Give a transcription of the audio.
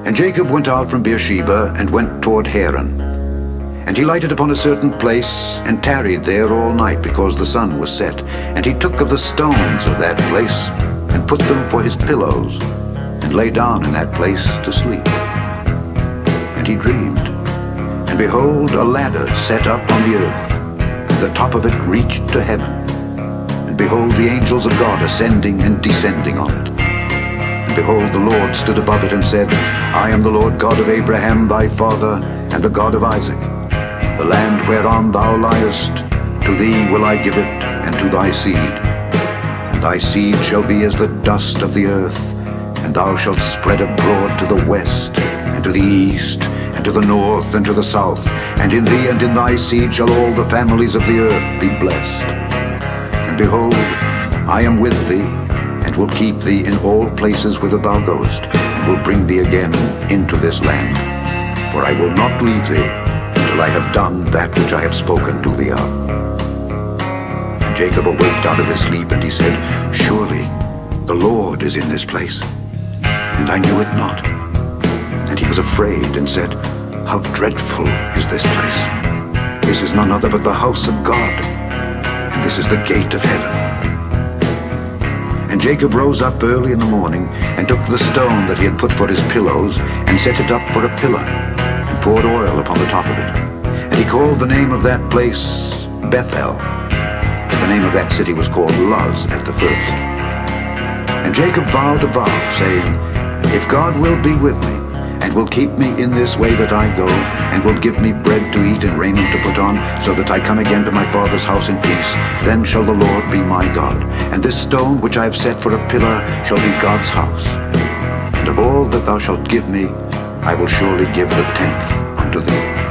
And Jacob went out from Beersheba and went toward Haran. And he lighted upon a certain place, and tarried there all night, because the sun was set. And he took of the stones of that place, and put them for his pillows, and lay down in that place to sleep. And he dreamed, and behold, a ladder set up on the earth, and the top of it reached to heaven. And behold, the angels of God ascending and descending on it. And behold, the Lord stood above it, and said, I am the Lord God of Abraham thy father, and the God of Isaac. The land whereon thou liest, to thee will I give it, and to thy seed. And thy seed shall be as the dust of the earth, and thou shalt spread abroad to the west, and to the east, and to the north, and to the south. And in thee and in thy seed shall all the families of the earth be blessed. And behold, I am with thee, and will keep thee in all places whither thou goest, and will bring thee again into this land. For I will not leave thee, until I have done that which I have spoken to thee of. And Jacob awaked out of his sleep, and he said, Surely the Lord is in this place, and I knew it not. And he was afraid, and said, How dreadful is this place! This is none other but the house of God, and this is the gate of heaven. And Jacob rose up early in the morning, and took the stone that he had put for his pillows, and set it up for a pillar, and poured oil upon the top of it. And he called the name of that place Bethel. But the name of that city was called Luz at the first. And Jacob vowed a vow, saying, If God will be with me, and will keep me in this way that I go, and will give me bread to eat and raiment to put on, so that I come again to my father's house in peace, then shall the Lord be my God. And this stone which I have set for a pillar shall be God's house. And of all that thou shalt give me, I will surely give the tenth unto thee.